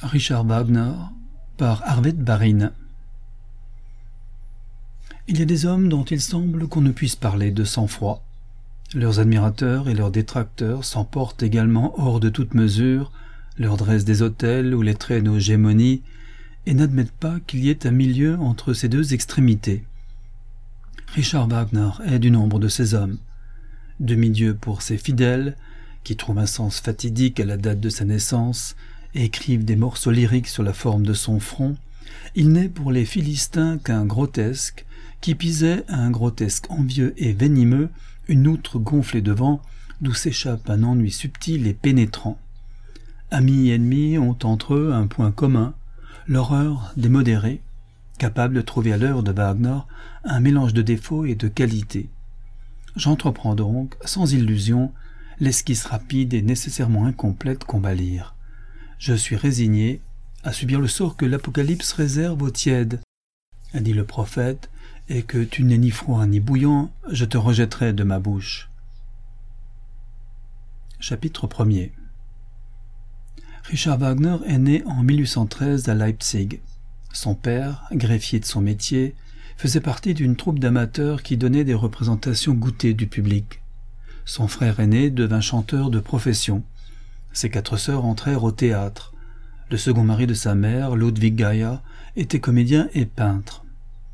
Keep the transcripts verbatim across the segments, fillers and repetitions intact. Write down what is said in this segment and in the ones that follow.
Richard Wagner par Arvid Baarin. Il y a des hommes dont il semble qu'on ne puisse parler de sang-froid. Leurs admirateurs et leurs détracteurs s'emportent également hors de toute mesure, leur dressent des autels ou les traînent aux gémonies, et n'admettent pas qu'il y ait un milieu entre ces deux extrémités. Richard Wagner est du nombre de ces hommes. Demi-dieu pour ses fidèles, qui trouvent un sens fatidique à la date de sa naissance, et écrivent des morceaux lyriques sur la forme de son front, il n'est pour les Philistins qu'un grotesque, qui pisait un grotesque envieux et venimeux, une outre gonflée devant, d'où s'échappe un ennui subtil et pénétrant. Amis et ennemis ont entre eux un point commun, l'horreur des modérés, capable de trouver à l'œuvre de Wagner un mélange de défauts et de qualités. J'entreprends donc, sans illusion, l'esquisse rapide et nécessairement incomplète qu'on va lire. Je suis résigné à subir le sort que l'Apocalypse réserve aux tièdes, a dit le prophète, et que tu n'es ni froid ni bouillant, je te rejetterai de ma bouche. Chapitre premier. Richard Wagner est né en mille huit cent treize à Leipzig. Son père, greffier de son métier, faisait partie d'une troupe d'amateurs qui donnait des représentations goûtées du public. Son frère aîné devint chanteur de profession. Ses quatre sœurs entrèrent au théâtre. Le second mari de sa mère, Ludwig Gaia, était comédien et peintre.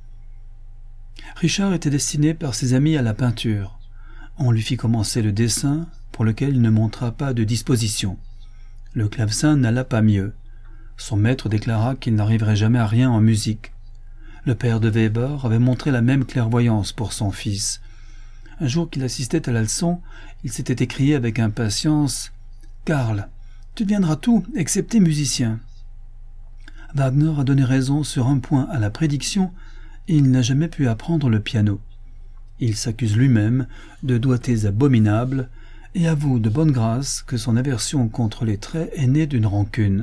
Richard était destiné par ses amis à la peinture. On lui fit commencer le dessin, pour lequel il ne montra pas de disposition. Le clavecin n'alla pas mieux. Son maître déclara qu'il n'arriverait jamais à rien en musique. Le père de Weber avait montré la même clairvoyance pour son fils. Un jour qu'il assistait à la leçon, il s'était écrié avec impatience « Karl, tu deviendras tout, excepté musicien. » Wagner a donné raison sur un point à la prédiction, et il n'a jamais pu apprendre le piano. Il s'accuse lui-même de doigtés abominables et avoue de bonne grâce que son aversion contre les traits est née d'une rancune.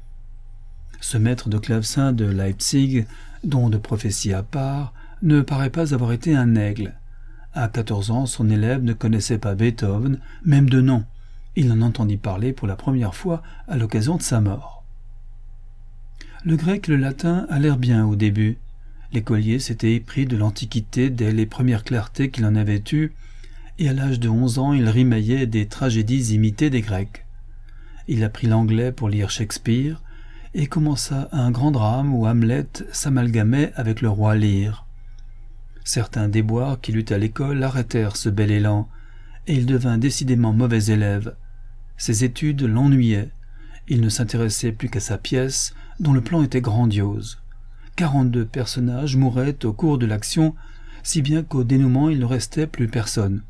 Ce maître de clavecin de Leipzig, don de prophétie à part, ne paraît pas avoir été un aigle. À quatorze ans, son élève ne connaissait pas Beethoven, même de nom. Il en entendit parler pour la première fois à l'occasion de sa mort. Le grec et le latin allèrent bien au début. L'écolier s'était épris de l'Antiquité dès les premières clartés qu'il en avait eues, et à l'âge de onze ans il rimaillait des tragédies imitées des Grecs. Il apprit l'anglais pour lire Shakespeare, et commença un grand drame où Hamlet s'amalgamait avec le roi Lear. Certains déboires qu'il eut à l'école arrêtèrent ce bel élan, et il devint décidément mauvais élève. Ses études l'ennuyaient. Il ne s'intéressait plus qu'à sa pièce, dont le plan était grandiose. Quarante-deux personnages mouraient au cours de l'action, si bien qu'au dénouement il ne restait plus personne.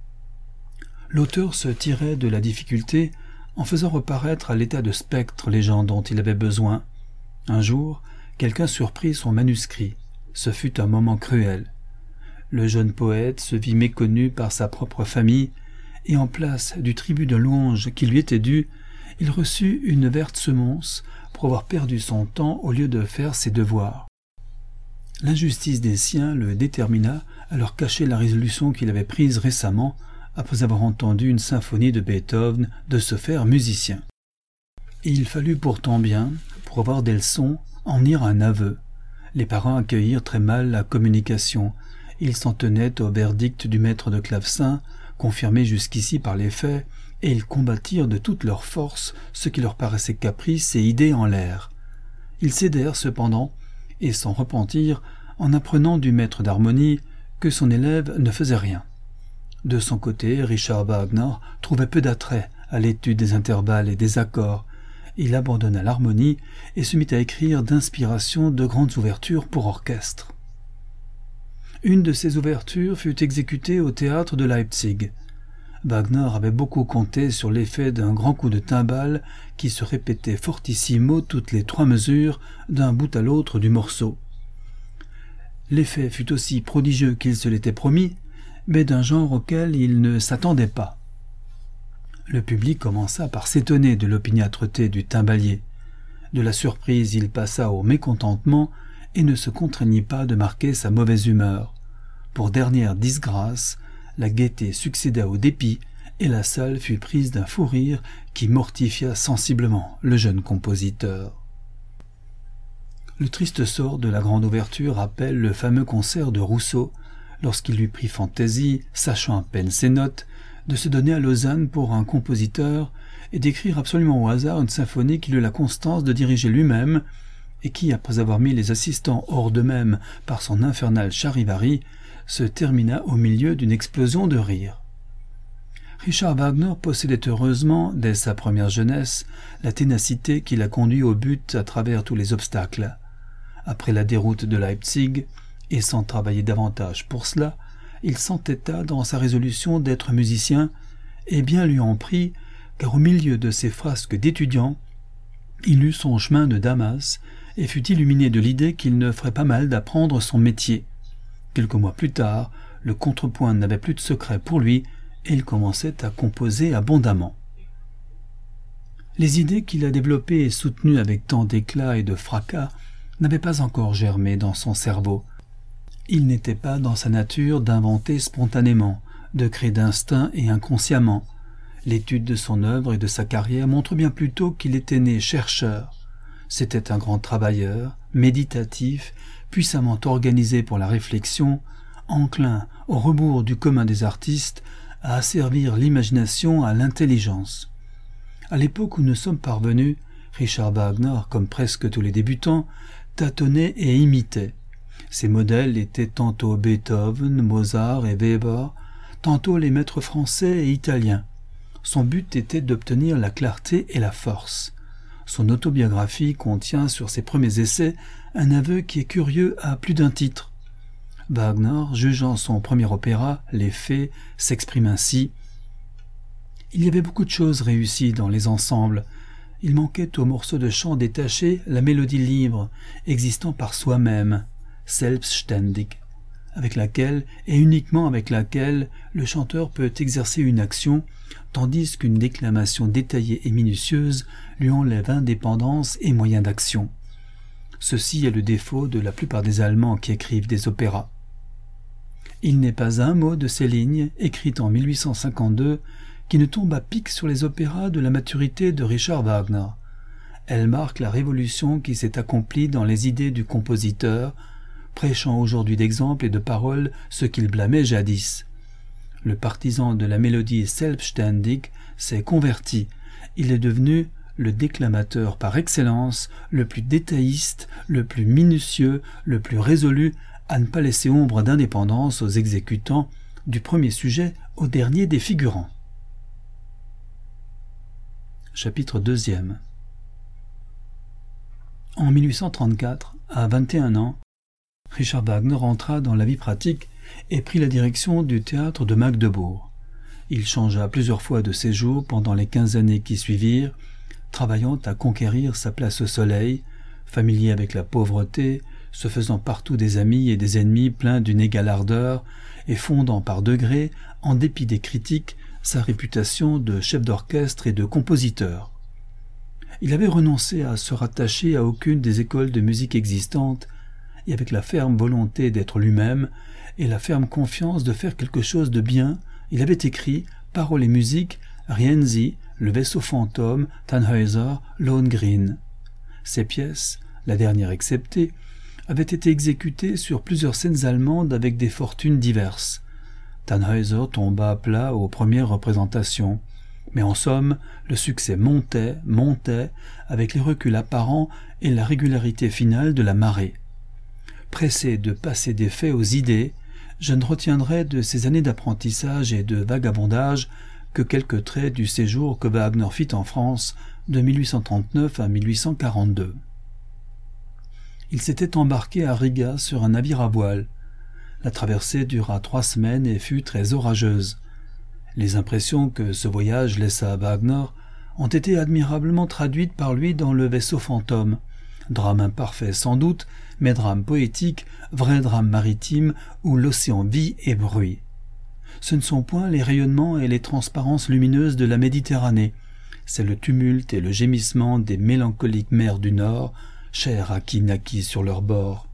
L'auteur se tirait de la difficulté en faisant reparaître à l'état de spectre les gens dont il avait besoin. Un jour, quelqu'un surprit son manuscrit. Ce fut un moment cruel. Le jeune poète se vit méconnu par sa propre famille, et en place du tribut de louange qui lui était dû, il reçut une verte semonce pour avoir perdu son temps au lieu de faire ses devoirs. L'injustice des siens le détermina à leur cacher la résolution qu'il avait prise récemment, après avoir entendu une symphonie de Beethoven, de se faire musicien. Il fallut pourtant bien, pour avoir des leçons, en venir un aveu. Les parents accueillirent très mal la communication. Ils s'en tenaient au verdict du maître de clavecin, confirmé jusqu'ici par les faits, et ils combattirent de toute leur force ce qui leur paraissait caprice et idée en l'air. Ils cédèrent cependant, et s'en repentirent en apprenant du maître d'harmonie que son élève ne faisait rien. De son côté, Richard Wagner trouvait peu d'attrait à l'étude des intervalles et des accords. Il abandonna l'harmonie et se mit à écrire d'inspiration de grandes ouvertures pour orchestre. Une de ces ouvertures fut exécutée au théâtre de Leipzig. Wagner avait beaucoup compté sur l'effet d'un grand coup de timbale qui se répétait fortissimo toutes les trois mesures d'un bout à l'autre du morceau. L'effet fut aussi prodigieux qu'il se l'était promis, mais d'un genre auquel il ne s'attendait pas. Le public commença par s'étonner de l'opiniâtreté du timbalier. De la surprise, il passa au mécontentement et ne se contraignit pas de marquer sa mauvaise humeur. Pour dernière disgrâce, la gaieté succéda au dépit et la salle fut prise d'un fou rire qui mortifia sensiblement le jeune compositeur. Le triste sort de la grande ouverture rappelle le fameux concert de Rousseau, lorsqu'il lui prit fantaisie, sachant à peine ses notes, de se donner à Lausanne pour un compositeur et d'écrire absolument au hasard une symphonie qu'il eut la constance de diriger lui-même et qui, après avoir mis les assistants hors d'eux-mêmes par son infernal charivari, se termina au milieu d'une explosion de rire. Richard Wagner possédait heureusement, dès sa première jeunesse, la ténacité qui l'a conduit au but à travers tous les obstacles. Après la déroute de Leipzig, et sans travailler davantage pour cela, il s'entêta dans sa résolution d'être musicien, et bien lui en prit, car au milieu de ses frasques d'étudiant, il eut son chemin de Damas et fut illuminé de l'idée qu'il ne ferait pas mal d'apprendre son métier. Quelques mois plus tard, le contrepoint n'avait plus de secret pour lui et il commençait à composer abondamment. Les idées qu'il a développées et soutenues avec tant d'éclat et de fracas n'avaient pas encore germé dans son cerveau. Il n'était pas dans sa nature d'inventer spontanément, de créer d'instinct et inconsciemment. L'étude de son œuvre et de sa carrière montre bien plutôt qu'il était né chercheur. C'était un grand travailleur, méditatif, puissamment organisé pour la réflexion, enclin, au rebours du commun des artistes, à asservir l'imagination à l'intelligence. À l'époque où nous sommes parvenus, Richard Wagner, comme presque tous les débutants, tâtonnait et imitait. Ses modèles étaient tantôt Beethoven, Mozart et Weber, tantôt les maîtres français et italiens. Son but était d'obtenir la clarté et la force. Son autobiographie contient sur ses premiers essais un aveu qui est curieux à plus d'un titre. Wagner, jugeant son premier opéra, Les Fées, s'exprime ainsi. Il y avait beaucoup de choses réussies dans les ensembles. Il manquait au morceau de chant détaché la mélodie libre, existant par soi-même, selbstständig, avec laquelle, et uniquement avec laquelle, le chanteur peut exercer une action, tandis qu'une déclamation détaillée et minutieuse lui enlève indépendance et moyens d'action. Ceci est le défaut de la plupart des Allemands qui écrivent des opéras. Il n'est pas un mot de ces lignes, écrites en mille huit cent cinquante-deux, qui ne tombe à pic sur les opéras de la maturité de Richard Wagner. Elles marquent la révolution qui s'est accomplie dans les idées du compositeur, prêchant aujourd'hui d'exemples et de paroles ce qu'il blâmait jadis. Le partisan de la mélodie selbstständig s'est converti. Il est devenu le déclamateur par excellence, le plus détailliste, le plus minutieux, le plus résolu à ne pas laisser ombre d'indépendance aux exécutants, du premier sujet au dernier des figurants. Chapitre deuxième. En mille huit cent trente-quatre, à vingt et un ans, Richard Wagner entra dans la vie pratique et prit la direction du théâtre de Magdebourg. Il changea plusieurs fois de séjour pendant les quinze années qui suivirent, travaillant à conquérir sa place au soleil, familier avec la pauvreté, se faisant partout des amis et des ennemis pleins d'une égale ardeur, et fondant par degrés, en dépit des critiques, sa réputation de chef d'orchestre et de compositeur. Il avait renoncé à se rattacher à aucune des écoles de musique existantes, et avec la ferme volonté d'être lui-même et la ferme confiance de faire quelque chose de bien, il avait écrit, paroles et musique, Rienzi, Le vaisseau fantôme, Tannhäuser, Lohengrin. Ces pièces, la dernière exceptée, avaient été exécutées sur plusieurs scènes allemandes avec des fortunes diverses. Tannhäuser tomba à plat aux premières représentations, mais en somme, le succès montait, montait, avec les reculs apparents et la régularité finale de la marée. Pressé de passer des faits aux idées, je ne retiendrai de ces années d'apprentissage et de vagabondage que quelques traits du séjour que Wagner fit en France de mille huit cent trente-neuf à mille huit cent quarante-deux. Il s'était embarqué à Riga sur un navire à voile. La traversée dura trois semaines et fut très orageuse. Les impressions que ce voyage laissa à Wagner ont été admirablement traduites par lui dans Le vaisseau fantôme, drame imparfait sans doute, mais drame poétique, vrai drame maritime où l'océan vit et bruit. Ce ne sont point les rayonnements et les transparences lumineuses de la Méditerranée, c'est le tumulte et le gémissement des mélancoliques mers du Nord, chères à qui naquit sur leur bord.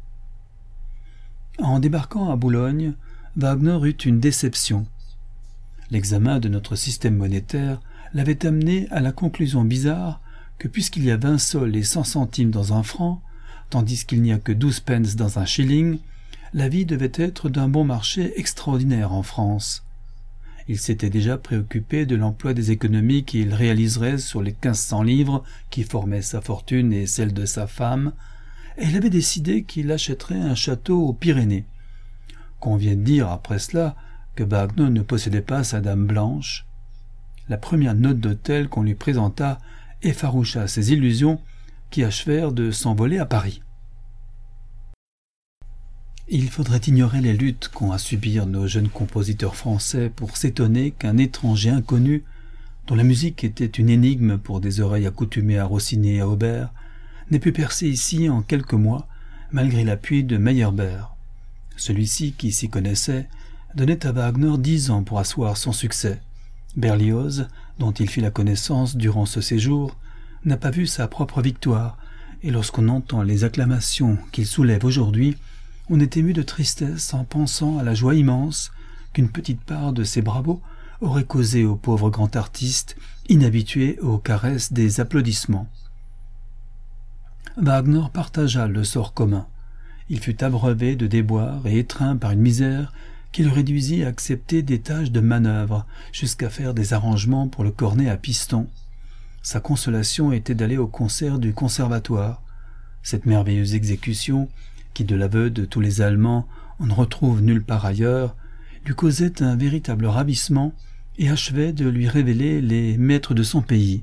En débarquant à Boulogne, Wagner eut une déception. L'examen de notre système monétaire l'avait amené à la conclusion bizarre que puisqu'il y a vingt sols et cent centimes dans un franc, tandis qu'il n'y a que douze pence dans un shilling, la vie devait être d'un bon marché extraordinaire en France. Il s'était déjà préoccupé de l'emploi des économies qu'il réaliserait sur les quinze cents livres qui formaient sa fortune et celle de sa femme, et il avait décidé qu'il achèterait un château aux Pyrénées. Qu'on vienne dire après cela que Wagner ne possédait pas sa dame blanche. La première note d'hôtel qu'on lui présenta effaroucha ses illusions qui achevèrent de s'envoler à Paris. Il faudrait ignorer les luttes qu'ont à subir nos jeunes compositeurs français pour s'étonner qu'un étranger inconnu, dont la musique était une énigme pour des oreilles accoutumées à Rossini et à Auber, n'ait pu percer ici en quelques mois, malgré l'appui de Meyerbeer. Celui-ci, qui s'y connaissait, donnait à Wagner dix ans pour asseoir son succès. Berlioz, dont il fit la connaissance durant ce séjour, n'a pas vu sa propre victoire, et lorsqu'on entend les acclamations qu'il soulève aujourd'hui, on est ému de tristesse en pensant à la joie immense qu'une petite part de ses bravos aurait causé au pauvre grand artiste, inhabitué aux caresses des applaudissements. Wagner partagea le sort commun. Il fut abreuvé de déboires et étreint par une misère qui le réduisit à accepter des tâches de manœuvre, jusqu'à faire des arrangements pour le cornet à piston. Sa consolation était d'aller au concert du conservatoire. Cette merveilleuse exécution, qui de l'aveu de tous les Allemands on ne retrouve nulle part ailleurs, lui causait un véritable ravissement et achevait de lui révéler les maîtres de son pays.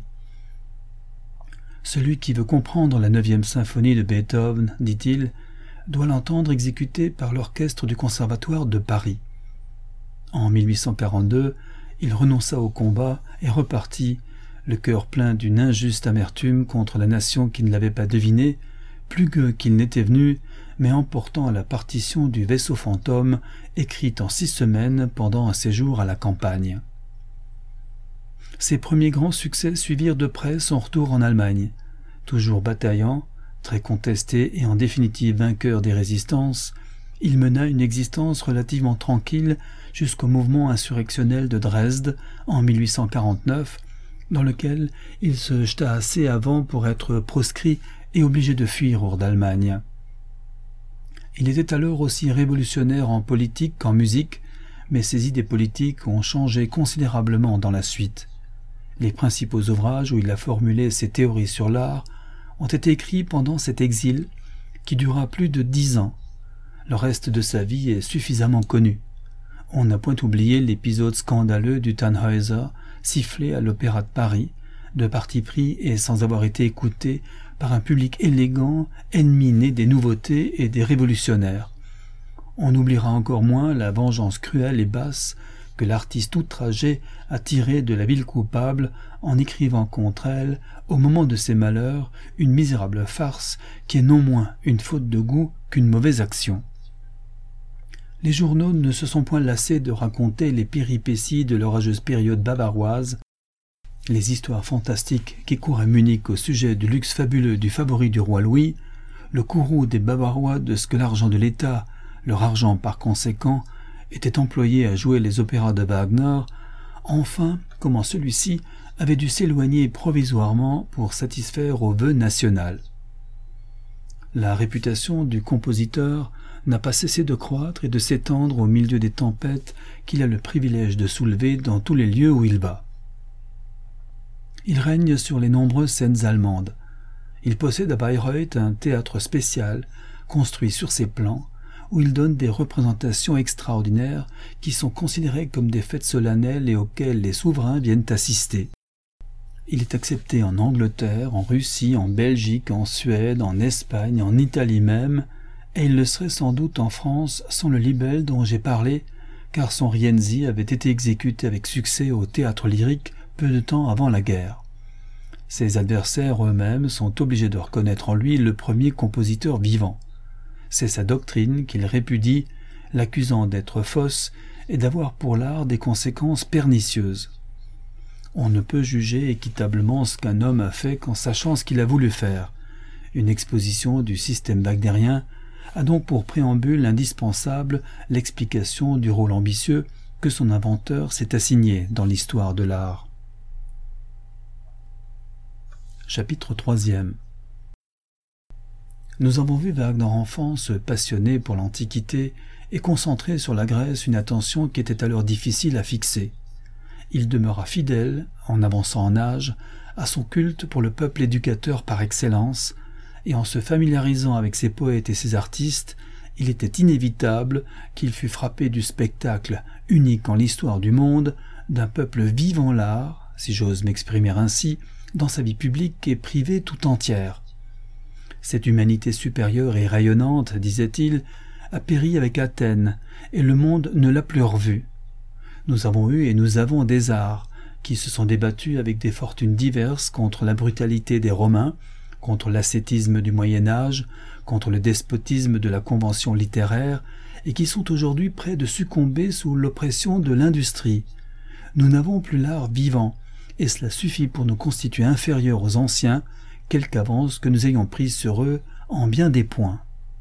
Celui qui veut comprendre la neuvième symphonie de Beethoven, dit-il, doit l'entendre exécutée par l'orchestre du Conservatoire de Paris. En mille huit cent quarante-deux, il renonça au combat et repartit, le cœur plein d'une injuste amertume contre la nation qui ne l'avait pas deviné, plus que qu'il n'était venu, mais emportant la partition du Vaisseau fantôme, écrite en six semaines pendant un séjour à la campagne. Ses premiers grands succès suivirent de près son retour en Allemagne. Toujours bataillant, très contesté et en définitive vainqueur des résistances, il mena une existence relativement tranquille jusqu'au mouvement insurrectionnel de Dresde en mille huit cent quarante-neuf, dans lequel il se jeta assez avant pour être proscrit et obligé de fuir hors d'Allemagne. Il était alors aussi révolutionnaire en politique qu'en musique, mais ses idées politiques ont changé considérablement dans la suite. Les principaux ouvrages où il a formulé ses théories sur l'art ont été écrits pendant cet exil qui dura plus de dix ans. Le reste de sa vie est suffisamment connu. On n'a point oublié l'épisode scandaleux du Tannhäuser, sifflé à l'Opéra de Paris, de parti pris et sans avoir été écouté par un public élégant, ennemi né des nouveautés et des révolutionnaires. On oubliera encore moins la vengeance cruelle et basse que l'artiste outragé a tirée de la ville coupable en écrivant contre elle, au moment de ses malheurs, une misérable farce qui est non moins une faute de goût qu'une mauvaise action. Les journaux ne se sont point lassés de raconter les péripéties de l'orageuse période bavaroise, les histoires fantastiques qui courent à Munich au sujet du luxe fabuleux du favori du roi Louis, le courroux des Bavarois de ce que l'argent de l'État, leur argent par conséquent, était employé à jouer les opéras de Wagner, enfin comment celui-ci avait dû s'éloigner provisoirement pour satisfaire au vœu national. La réputation du compositeur n'a pas cessé de croître et de s'étendre au milieu des tempêtes qu'il a le privilège de soulever dans tous les lieux où il va. Il règne sur les nombreuses scènes allemandes. Il possède à Bayreuth un théâtre spécial, construit sur ses plans, où il donne des représentations extraordinaires qui sont considérées comme des fêtes solennelles et auxquelles les souverains viennent assister. Il est accepté en Angleterre, en Russie, en Belgique, en Suède, en Espagne, en Italie même, et il le serait sans doute en France sans le libelle dont j'ai parlé, car son Rienzi avait été exécuté avec succès au théâtre lyrique peu de temps avant la guerre. Ses adversaires eux-mêmes sont obligés de reconnaître en lui le premier compositeur vivant. C'est sa doctrine qu'il répudie, l'accusant d'être fausse et d'avoir pour l'art des conséquences pernicieuses. On ne peut juger équitablement ce qu'un homme a fait qu'en sachant ce qu'il a voulu faire. Une exposition du système wagnérien a donc pour préambule indispensable l'explication du rôle ambitieux que son inventeur s'est assigné dans l'histoire de l'art. Chapitre troisième. Nous avons vu Wagner enfant se passionner pour l'Antiquité et concentrer sur la Grèce une attention qui était alors difficile à fixer. Il demeura fidèle, en avançant en âge, à son culte pour le peuple éducateur par excellence, et en se familiarisant avec ses poètes et ses artistes, il était inévitable qu'il fût frappé du spectacle, unique en l'histoire du monde, d'un peuple vivant l'art, si j'ose m'exprimer ainsi, dans sa vie publique et privée tout entière. Cette humanité supérieure et rayonnante, disait-il, a péri avec Athènes, et le monde ne l'a plus revue. Nous avons eu et nous avons des arts, qui se sont débattus avec des fortunes diverses contre la brutalité des Romains, contre l'ascétisme du Moyen-Âge, contre le despotisme de la convention littéraire, et qui sont aujourd'hui près de succomber sous l'oppression de l'industrie. Nous n'avons plus l'art vivant, et cela suffit pour nous constituer inférieurs aux anciens, quelque avance que nous ayons prise sur eux en bien des points.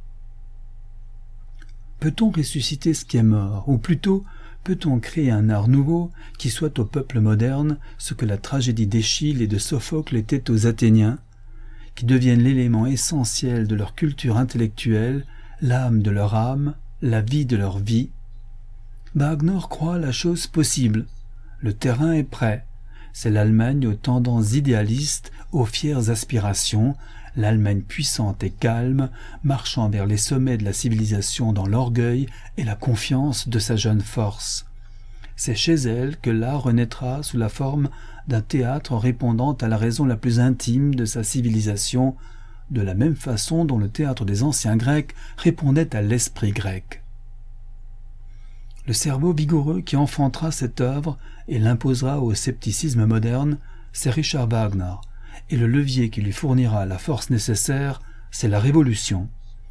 Peut-on ressusciter ce qui est mort, ou plutôt, peut-on créer un art nouveau qui soit au peuple moderne ce que la tragédie d'Échille et de Sophocle était aux Athéniens, qui devienne l'élément essentiel de leur culture intellectuelle, l'âme de leur âme, la vie de leur vie? Wagner croit la chose possible. Le terrain est prêt. C'est l'Allemagne aux tendances idéalistes, aux fières aspirations, l'Allemagne puissante et calme, marchant vers les sommets de la civilisation dans l'orgueil et la confiance de sa jeune force. C'est chez elle que l'art renaîtra sous la forme d'un théâtre répondant à la raison la plus intime de sa civilisation, de la même façon dont le théâtre des anciens Grecs répondait à l'esprit grec. Le cerveau vigoureux qui enfantera cette œuvre et l'imposera au scepticisme moderne, c'est Richard Wagner, et le levier qui lui fournira la force nécessaire, c'est la Révolution.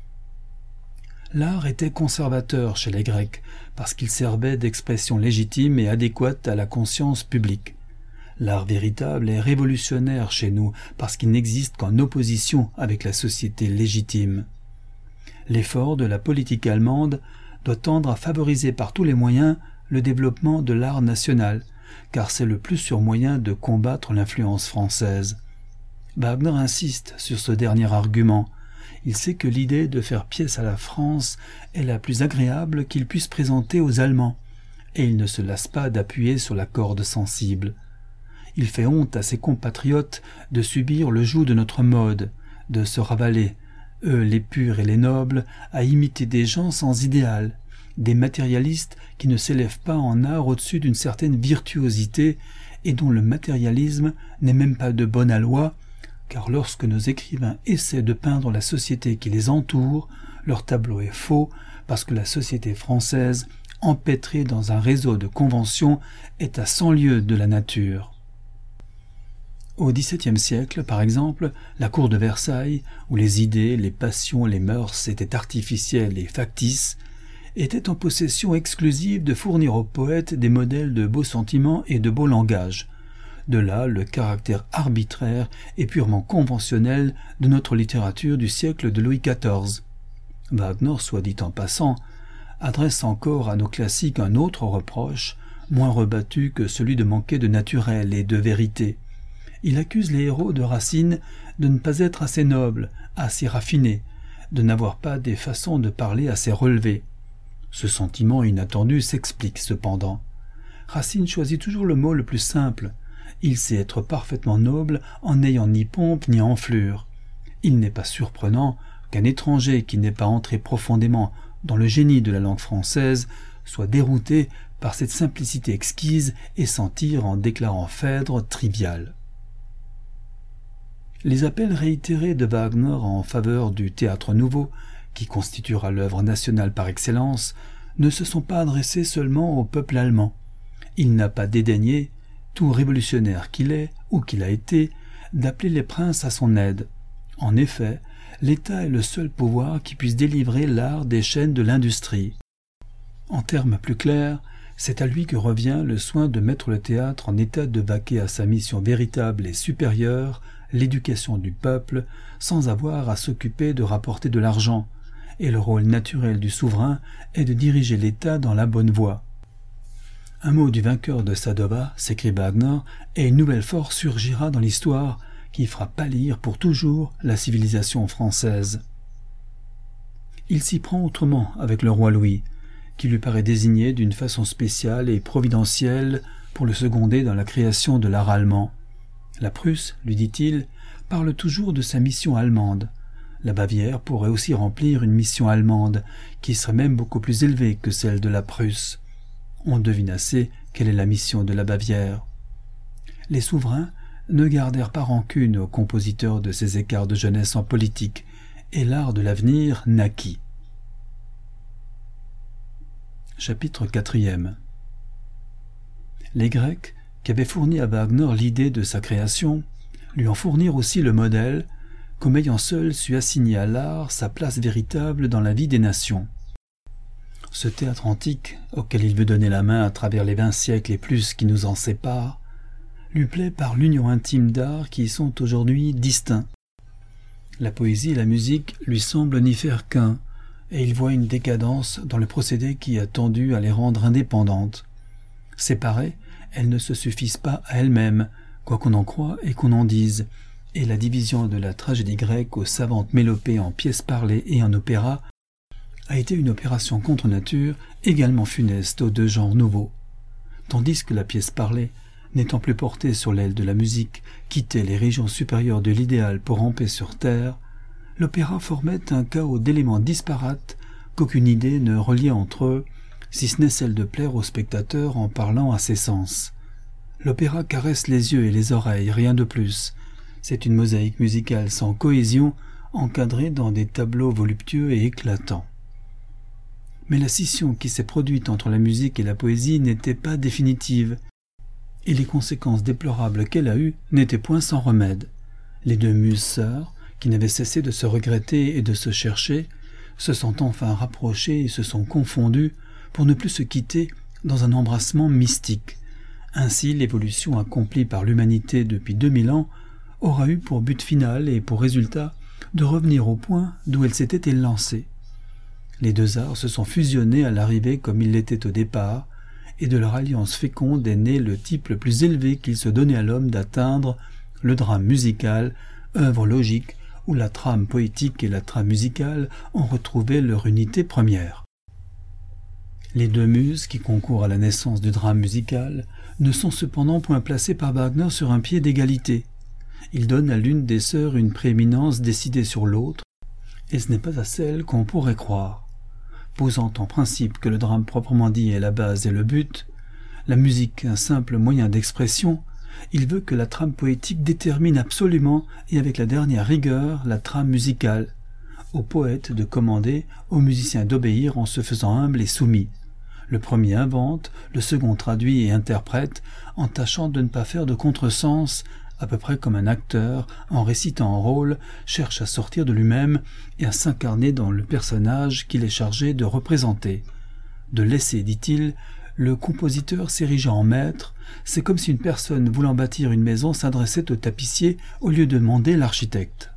L'art était conservateur chez les Grecs, parce qu'il servait d'expression légitime et adéquate à la conscience publique. L'art véritable est révolutionnaire chez nous, parce qu'il n'existe qu'en opposition avec la société légitime. L'effort de la politique allemande doit tendre à favoriser par tous les moyens le développement de l'art national, car c'est le plus sûr moyen de combattre l'influence française. Wagner insiste sur ce dernier argument. Il sait que l'idée de faire pièce à la France est la plus agréable qu'il puisse présenter aux Allemands, et il ne se lasse pas d'appuyer sur la corde sensible. Il fait honte à ses compatriotes de subir le joug de notre mode, de se ravaler, eux les purs et les nobles, à imiter des gens sans idéal, des matérialistes qui ne s'élèvent pas en art au-dessus d'une certaine virtuosité et dont le matérialisme n'est même pas de bonne aloi, car lorsque nos écrivains essaient de peindre la société qui les entoure, leur tableau est faux parce que la société française, empêtrée dans un réseau de conventions, est à cent lieues de la nature. Au dix-septième siècle, par exemple, la cour de Versailles, où les idées, les passions, les mœurs étaient artificielles et factices, était en possession exclusive de fournir aux poètes des modèles de beaux sentiments et de beau langage. De là le caractère arbitraire et purement conventionnel de notre littérature du siècle de Louis quatorze. Wagner, soit dit en passant, adresse encore à nos classiques un autre reproche, moins rebattu que celui de manquer de naturel et de vérité. Il accuse les héros de Racine de ne pas être assez nobles, assez raffinés, de n'avoir pas des façons de parler assez relevées. Ce sentiment inattendu s'explique cependant. Racine choisit toujours le mot le plus simple. Il sait être parfaitement noble en n'ayant ni pompe ni enflure. Il n'est pas surprenant qu'un étranger qui n'est pas entré profondément dans le génie de la langue française soit dérouté par cette simplicité exquise et s'en tire en déclarant Phèdre trivial. Les appels réitérés de Wagner en faveur du théâtre nouveau, qui constituera l'œuvre nationale par excellence, ne se sont pas adressés seulement au peuple allemand. Il n'a pas dédaigné, tout révolutionnaire qu'il est ou qu'il a été, d'appeler les princes à son aide. En effet, l'État est le seul pouvoir qui puisse délivrer l'art des chaînes de l'industrie. En termes plus clairs, c'est à lui que revient le soin de mettre le théâtre en état de vaquer à sa mission véritable et supérieure, l'éducation du peuple, sans avoir à s'occuper de rapporter de l'argent, et le rôle naturel du souverain est de diriger l'État dans la bonne voie. Un mot du vainqueur de Sadova, s'écrit Wagner, et une nouvelle force surgira dans l'histoire qui fera pâlir pour toujours la civilisation française. il s'y prend autrement avec le roi Louis, qui lui paraît désigné d'une façon spéciale et providentielle pour le seconder dans la création de l'art allemand. La Prusse, lui dit-il, parle toujours de sa mission allemande. La Bavière pourrait aussi remplir une mission allemande, qui serait même beaucoup plus élevée que celle de la Prusse. On devine assez quelle est la mission de la Bavière. Les souverains ne gardèrent pas rancune aux compositeurs de ces écarts de jeunesse en politique, et l'art de l'avenir naquit. Chapitre quatrième. Les Grecs, qui avaient fourni à Wagner l'idée de sa création, lui en fournirent aussi le modèle, comme ayant seul su assigner à l'art sa place véritable dans la vie des nations. Ce théâtre antique, auquel il veut donner la main à travers les vingt siècles et plus qui nous en séparent, lui plaît par l'union intime d'arts qui sont aujourd'hui distincts. La poésie et la musique lui semblent n'y faire qu'un, et il voit une décadence dans le procédé qui a tendu à les rendre indépendantes. Séparées, elles ne se suffisent pas à elles-mêmes, quoi qu'on en croie et qu'on en dise, et la division de la tragédie grecque aux savantes mélopées en pièces parlées et en opéra a été une opération contre nature également funeste aux deux genres nouveaux. Tandis que la pièce parlée, n'étant plus portée sur l'aile de la musique, quittait les régions supérieures de l'idéal pour ramper sur terre, l'opéra formait un chaos d'éléments disparates qu'aucune idée ne reliait entre eux, si ce n'est celle de plaire au spectateur en parlant à ses sens. L'opéra caresse les yeux et les oreilles, rien de plus. C'est une mosaïque musicale sans cohésion, encadrée dans des tableaux voluptueux et éclatants. Mais la scission qui s'est produite entre la musique et la poésie n'était pas définitive, et les conséquences déplorables qu'elle a eues n'étaient point sans remède. Les deux muses sœurs, qui n'avaient cessé de se regretter et de se chercher, se sont enfin rapprochées et se sont confondues pour ne plus se quitter dans un embrassement mystique. Ainsi, l'évolution accomplie par l'humanité depuis deux mille ans aura eu pour but final et pour résultat de revenir au point d'où elle s'était élancée. Les deux arts se sont fusionnés à l'arrivée comme ils l'étaient au départ, et de leur alliance féconde est né le type le plus élevé qu'il se donnait à l'homme d'atteindre, le drame musical, œuvre logique où la trame poétique et la trame musicale ont retrouvé leur unité première. Les deux muses qui concourent à la naissance du drame musical ne sont cependant point placées par Wagner sur un pied d'égalité. Il donne à l'une des sœurs une prééminence décidée sur l'autre, et ce n'est pas à celle qu'on pourrait croire. Posant en principe que le drame proprement dit est la base et le but, la musique un simple moyen d'expression, il veut que la trame poétique détermine absolument et avec la dernière rigueur la trame musicale, au poète de commander, au musicien d'obéir en se faisant humble et soumis. Le premier invente, le second traduit et interprète, en tâchant de ne pas faire de contresens, à peu près comme un acteur, en récitant un rôle, cherche à sortir de lui-même et à s'incarner dans le personnage qu'il est chargé de représenter. De laisser, dit-il, le compositeur s'érigeant en maître, c'est comme si une personne voulant bâtir une maison s'adressait au tapissier au lieu de demander l'architecte.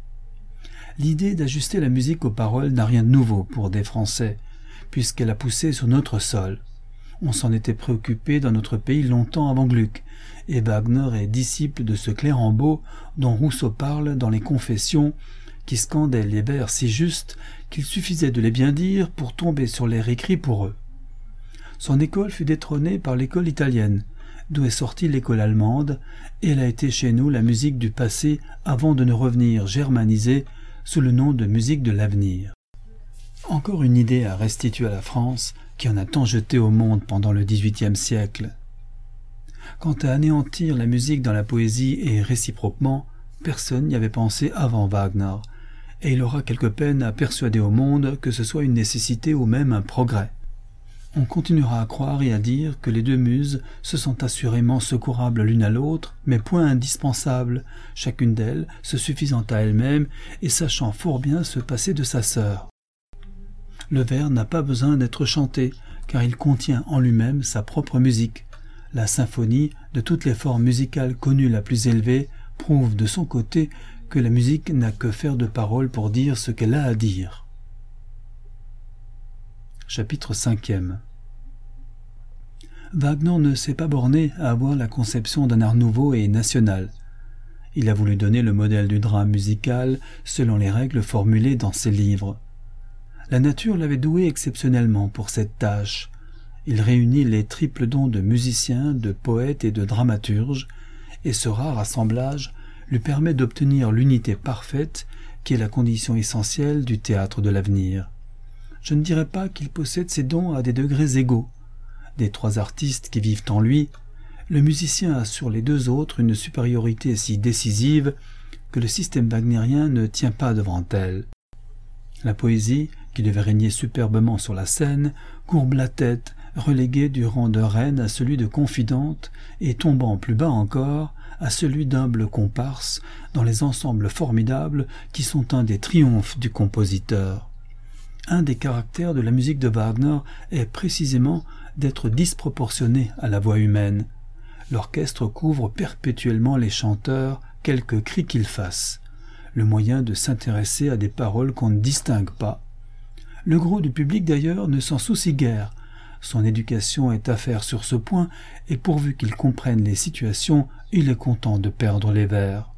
L'idée d'ajuster la musique aux paroles n'a rien de nouveau pour des Français, puisqu'elle a poussé sur notre sol. On s'en était préoccupé dans notre pays longtemps avant Gluck, et Wagner est disciple de ce Clérambault dont Rousseau parle dans les Confessions, qui scandait les vers si justes qu'il suffisait de les bien dire pour tomber sur l'air écrit pour eux. Son école fut détrônée par l'école italienne, d'où est sortie l'école allemande, et elle a été chez nous la musique du passé avant de ne revenir germanisée sous le nom de musique de l'avenir. Encore une idée à restituer à la France, qui en a tant jeté au monde pendant le dix-huitième siècle. Quant à anéantir la musique dans la poésie et réciproquement, personne n'y avait pensé avant Wagner, et il aura quelque peine à persuader au monde que ce soit une nécessité ou même un progrès. On continuera à croire et à dire que les deux muses se sont assurément secourables l'une à l'autre, mais point indispensables, chacune d'elles se suffisant à elle-même et sachant fort bien se passer de sa sœur. Le vers n'a pas besoin d'être chanté, car il contient en lui-même sa propre musique. La symphonie, de toutes les formes musicales connues la plus élevée, prouve de son côté que la musique n'a que faire de paroles pour dire ce qu'elle a à dire. Chapitre cinquième. Wagner ne s'est pas borné à avoir la conception d'un art nouveau et national. Il a voulu donner le modèle du drame musical selon les règles formulées dans ses livres. La nature l'avait doué exceptionnellement pour cette tâche. Il réunit les triples dons de musicien, de poète et de dramaturge, et ce rare assemblage lui permet d'obtenir l'unité parfaite qui est la condition essentielle du théâtre de l'avenir. Je ne dirais pas qu'il possède ces dons à des degrés égaux. Des trois artistes qui vivent en lui, le musicien a sur les deux autres une supériorité si décisive que le système wagnérien ne tient pas devant elle. La poésie, qui devait régner superbement sur la scène, courbe la tête, reléguée du rang de reine à celui de confidente et tombant plus bas encore à celui d'humble comparse dans les ensembles formidables qui sont un des triomphes du compositeur. Un des caractères de la musique de Wagner est précisément d'être disproportionnée à la voix humaine. L'orchestre couvre perpétuellement les chanteurs, quelque cri qu'ils fassent, le moyen de s'intéresser à des paroles qu'on ne distingue pas. Le gros du public d'ailleurs ne s'en soucie guère. Son éducation est à faire sur ce point, et pourvu qu'il comprenne les situations, il est content de perdre les vers.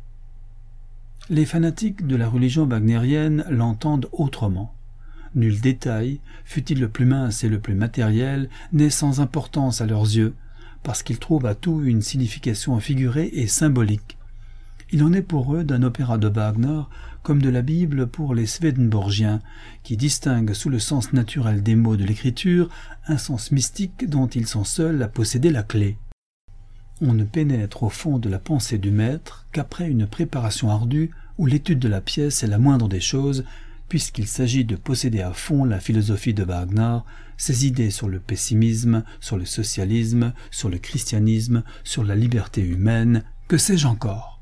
Les fanatiques de la religion wagnérienne l'entendent autrement. Nul détail, fût-il le plus mince et le plus matériel, n'est sans importance à leurs yeux, parce qu'ils trouvent à tout une signification figurée et symbolique. Il en est pour eux d'un opéra de Wagner comme de la Bible pour les Swedenborgiens, qui distinguent sous le sens naturel des mots de l'écriture un sens mystique dont ils sont seuls à posséder la clé. On ne pénètre au fond de la pensée du maître qu'après une préparation ardue où l'étude de la pièce est la moindre des choses, puisqu'il s'agit de posséder à fond la philosophie de Wagner, ses idées sur le pessimisme, sur le socialisme, sur le christianisme, sur la liberté humaine, que sais-je encore.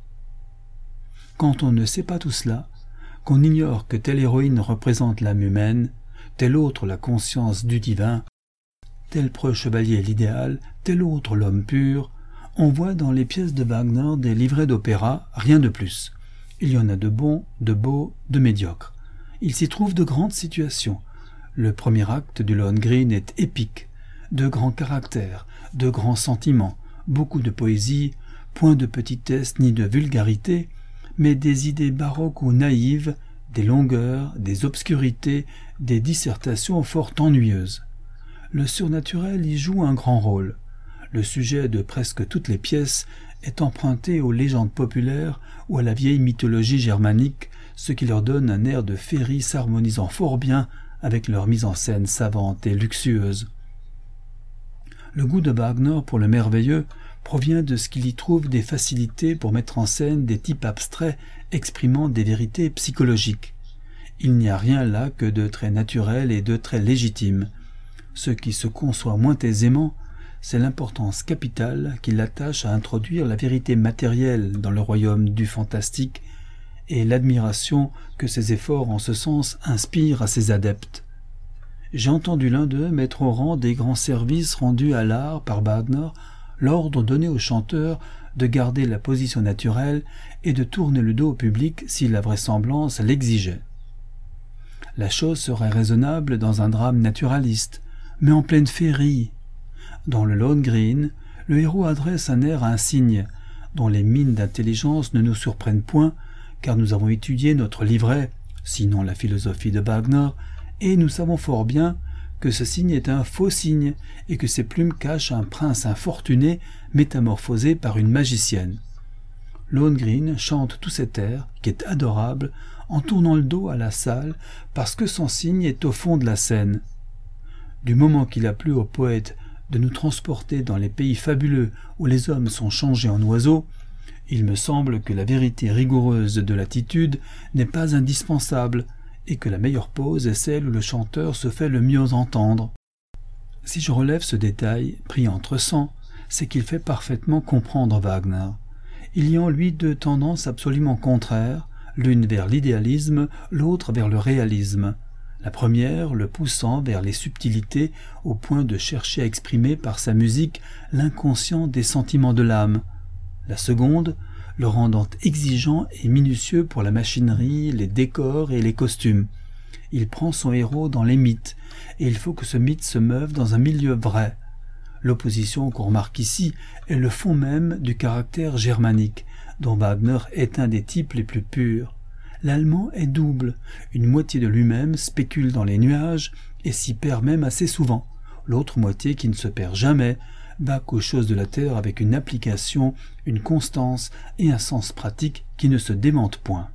Quand on ne sait pas tout cela, qu'on ignore que telle héroïne représente l'âme humaine, telle autre la conscience du divin, tel preux chevalier l'idéal, tel autre l'homme pur, on voit dans les pièces de Wagner des livrets d'opéra, rien de plus. Il y en a de bons, de beaux, de médiocres. Il s'y trouve de grandes situations. Le premier acte du Lohengrin est épique, de grands caractères, de grands sentiments, beaucoup de poésie, point de petitesse ni de vulgarité, mais des idées baroques ou naïves, des longueurs, des obscurités, des dissertations fort ennuyeuses. Le surnaturel y joue un grand rôle. Le sujet de presque toutes les pièces est emprunté aux légendes populaires ou à la vieille mythologie germanique, ce qui leur donne un air de féerie s'harmonisant fort bien avec leur mise en scène savante et luxueuse. Le goût de Wagner pour le merveilleux provient de ce qu'il y trouve des facilités pour mettre en scène des types abstraits exprimant des vérités psychologiques. Il n'y a rien là que de très naturel et de très légitime. Ce qui se conçoit moins aisément, c'est l'importance capitale qu'il attache à introduire la vérité matérielle dans le royaume du fantastique et l'admiration que ses efforts en ce sens inspirent à ses adeptes. J'ai entendu l'un d'eux mettre au rang des grands services rendus à l'art par Wagner l'ordre donné au chanteur de garder la position naturelle et de tourner le dos au public si la vraisemblance l'exigeait. La chose serait raisonnable dans un drame naturaliste, mais en pleine féerie. Dans le Lohengrin, le héros adresse un air à un cygne, dont les mines d'intelligence ne nous surprennent point, car nous avons étudié notre livret, sinon la philosophie de Wagner, et nous savons fort bien que ce cygne est un faux cygne et que ses plumes cachent un prince infortuné métamorphosé par une magicienne. Lohengrin chante tout cet air, qui est adorable, en tournant le dos à la salle parce que son cygne est au fond de la scène. Du moment qu'il a plu au poète de nous transporter dans les pays fabuleux où les hommes sont changés en oiseaux, il me semble que la vérité rigoureuse de l'attitude n'est pas indispensable, et que la meilleure pose est celle où le chanteur se fait le mieux entendre. Si je relève ce détail, pris entre cent, c'est qu'il fait parfaitement comprendre Wagner. Il y a en lui deux tendances absolument contraires, l'une vers l'idéalisme, l'autre vers le réalisme. La première le poussant vers les subtilités au point de chercher à exprimer par sa musique l'inconscient des sentiments de l'âme. La seconde le rendant exigeant et minutieux pour la machinerie, les décors et les costumes. Il prend son héros dans les mythes, et il faut que ce mythe se meuve dans un milieu vrai. L'opposition qu'on remarque ici est le fond même du caractère germanique, dont Wagner est un des types les plus purs. l'allemand est double, une moitié de lui-même spécule dans les nuages et s'y perd même assez souvent, l'autre moitié qui ne se perd jamais bat aux choses de la terre avec une application, une constance et un sens pratique qui ne se démentent point.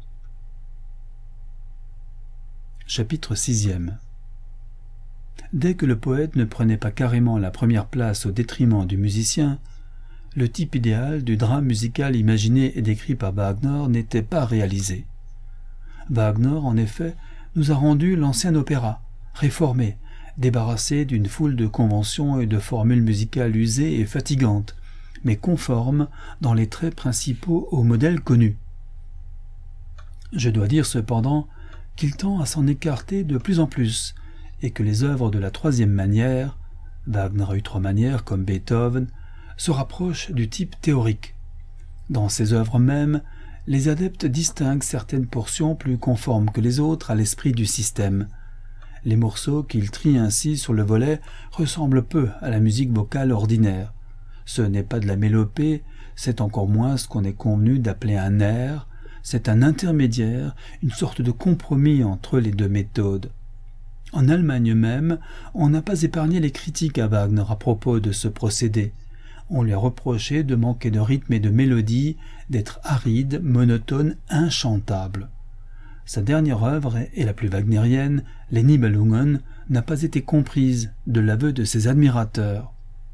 Chapitre sixième. Dès que le poète ne prenait pas carrément la première place au détriment du musicien, le type idéal du drame musical imaginé et décrit par Wagner n'était pas réalisé. Wagner, en effet, nous a rendu l'ancien opéra, réformé, débarrassé d'une foule de conventions et de formules musicales usées et fatigantes, mais conformes dans les traits principaux au modèle connu. Je dois dire cependant qu'il tend à s'en écarter de plus en plus, et que les œuvres de la troisième manière, Wagner a eu trois manières comme Beethoven, se rapprochent du type théorique. Dans ces œuvres mêmes, les adeptes distinguent certaines portions plus conformes que les autres à l'esprit du système. Les morceaux qu'ils trient ainsi sur le volet ressemblent peu à la musique vocale ordinaire. Ce n'est pas de la mélopée, c'est encore moins ce qu'on est convenu d'appeler un air, c'est un intermédiaire, une sorte de compromis entre les deux méthodes. En Allemagne même, on n'a pas épargné les critiques à Wagner à propos de ce procédé. On lui a reproché de manquer de rythme et de mélodie, d'être aride, monotone, inchantable. Sa dernière œuvre, et la plus wagnérienne, les Nibelungen, n'a pas été comprise de l'aveu de ses admirateurs.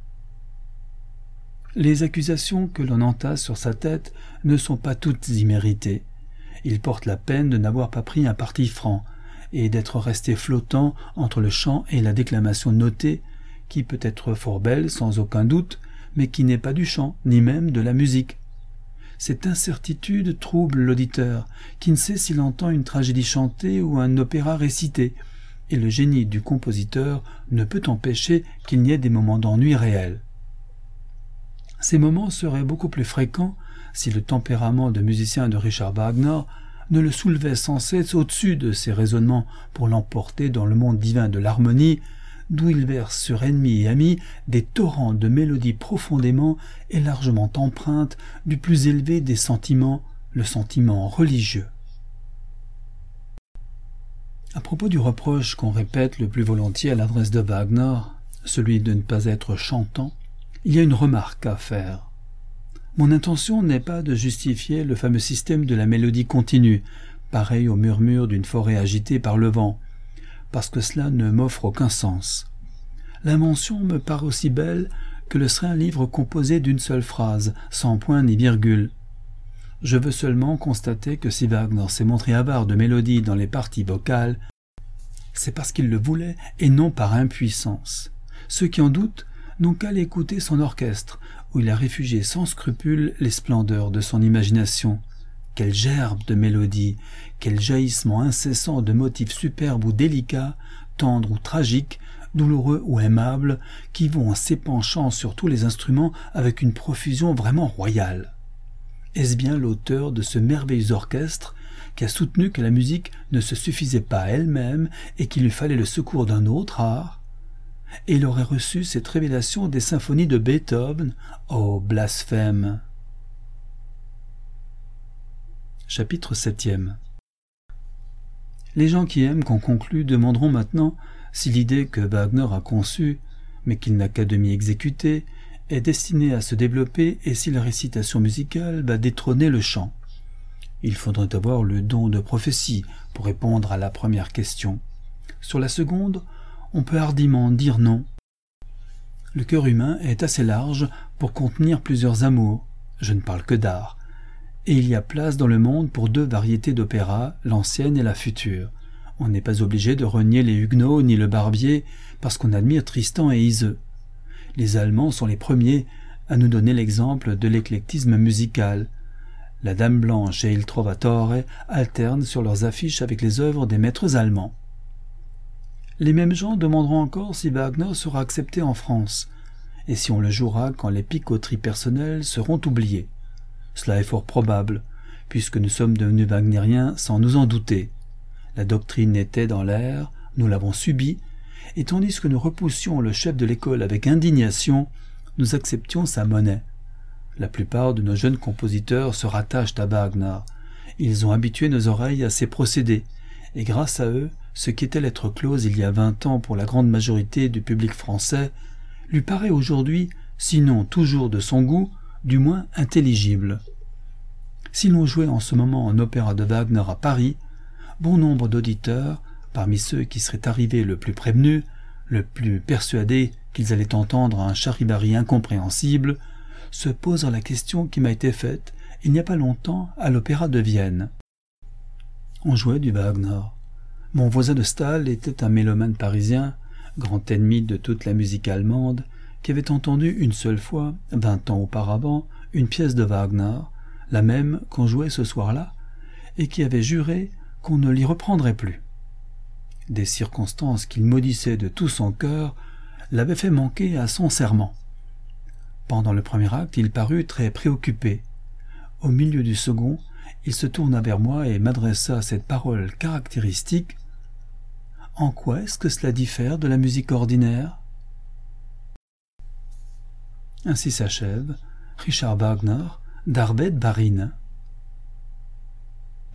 Les accusations que l'on entasse sur sa tête ne sont pas toutes imméritées. Il porte la peine de n'avoir pas pris un parti franc, et d'être resté flottant entre le chant et la déclamation notée, qui peut être fort belle sans aucun doute, mais qui n'est pas du chant, ni même de la musique. Cette incertitude trouble l'auditeur, qui ne sait s'il entend une tragédie chantée ou un opéra récité, et le génie du compositeur ne peut empêcher qu'il n'y ait des moments d'ennui réels. Ces moments seraient beaucoup plus fréquents si le tempérament de musicien de Richard Wagner ne le soulevait sans cesse au-dessus de ses raisonnements pour l'emporter dans le monde divin de l'harmonie, d'où il verse sur ennemis et amis des torrents de mélodies profondément et largement empreintes du plus élevé des sentiments, le sentiment religieux. À propos du reproche qu'on répète le plus volontiers à l'adresse de Wagner, celui de ne pas être chantant, il y a une remarque à faire. Mon intention n'est pas de justifier le fameux système de la mélodie continue, pareil au murmure d'une forêt agitée par le vent, parce que cela ne m'offre aucun sens. L'invention me paraît aussi belle que le serait un livre composé d'une seule phrase, sans point ni virgule. Je veux seulement constater que si Wagner s'est montré avare de mélodie dans les parties vocales, c'est parce qu'il le voulait et non par impuissance. Ceux qui en doutent n'ont qu'à l'écouter son orchestre, où il a réfugié sans scrupule les splendeurs de son imagination. Quelle gerbe de mélodies, quel jaillissement incessant de motifs superbes ou délicats, tendres ou tragiques, douloureux ou aimables, qui vont en s'épanchant sur tous les instruments avec une profusion vraiment royale. Est-ce bien l'auteur de ce merveilleux orchestre qui a soutenu que la musique ne se suffisait pas à elle-même et qu'il lui fallait le secours d'un autre art? Et il aurait reçu cette révélation des symphonies de Beethoven? Oh, blasphème! Chapitre septième. Les gens qui aiment qu'on conclue demanderont maintenant si l'idée que Wagner a conçue, mais qu'il n'a qu'à demi exécutée, est destinée à se développer et si la récitation musicale va détrôner le chant. Il faudrait avoir le don de prophétie pour répondre à la première question. Sur la seconde, on peut hardiment dire non. Le cœur humain est assez large pour contenir plusieurs amours, je ne parle que d'art, et il y a place dans le monde pour deux variétés d'opéra, l'ancienne et la future. On n'est pas obligé de renier les Huguenots ni le Barbier parce qu'on admire Tristan et Iseux. Les Allemands sont les premiers à nous donner l'exemple de l'éclectisme musical. La Dame Blanche et Il Trovatore alternent sur leurs affiches avec les œuvres des maîtres allemands. Les mêmes gens demanderont encore si Wagner sera accepté en France, et si on le jouera quand les picoteries personnelles seront oubliées. Cela est fort probable, puisque nous sommes devenus wagnériens sans nous en douter. La doctrine était dans l'air, nous l'avons subie, et tandis que nous repoussions le chef de l'école avec indignation, nous acceptions sa monnaie. La plupart de nos jeunes compositeurs se rattachent à Wagner. Ils ont habitué nos oreilles à ces procédés, et grâce à eux, ce qu'était lettre close il y a vingt ans pour la grande majorité du public français, lui paraît aujourd'hui, sinon toujours de son goût, du moins intelligible. Si l'on jouait en ce moment un opéra de Wagner à Paris, bon nombre d'auditeurs, parmi ceux qui seraient arrivés le plus prévenus, le plus persuadés qu'ils allaient entendre un charivari incompréhensible, se posent la question qui m'a été faite il n'y a pas longtemps à l'Opéra de Vienne. On jouait du Wagner. Mon voisin de Stahl était un mélomane parisien, grand ennemi de toute la musique allemande, qui avait entendu une seule fois, vingt ans auparavant, une pièce de Wagner, la même qu'on jouait ce soir-là, et qui avait juré qu'on ne l'y reprendrait plus. Des circonstances qu'il maudissait de tout son cœur l'avaient fait manquer à son serment. Pendant le premier acte, il parut très préoccupé. Au milieu du second, il se tourna vers moi et m'adressa cette parole caractéristique. « En quoi est-ce que cela diffère de la musique ordinaire ?» Ainsi s'achève Richard Wagner d'Arved Barin.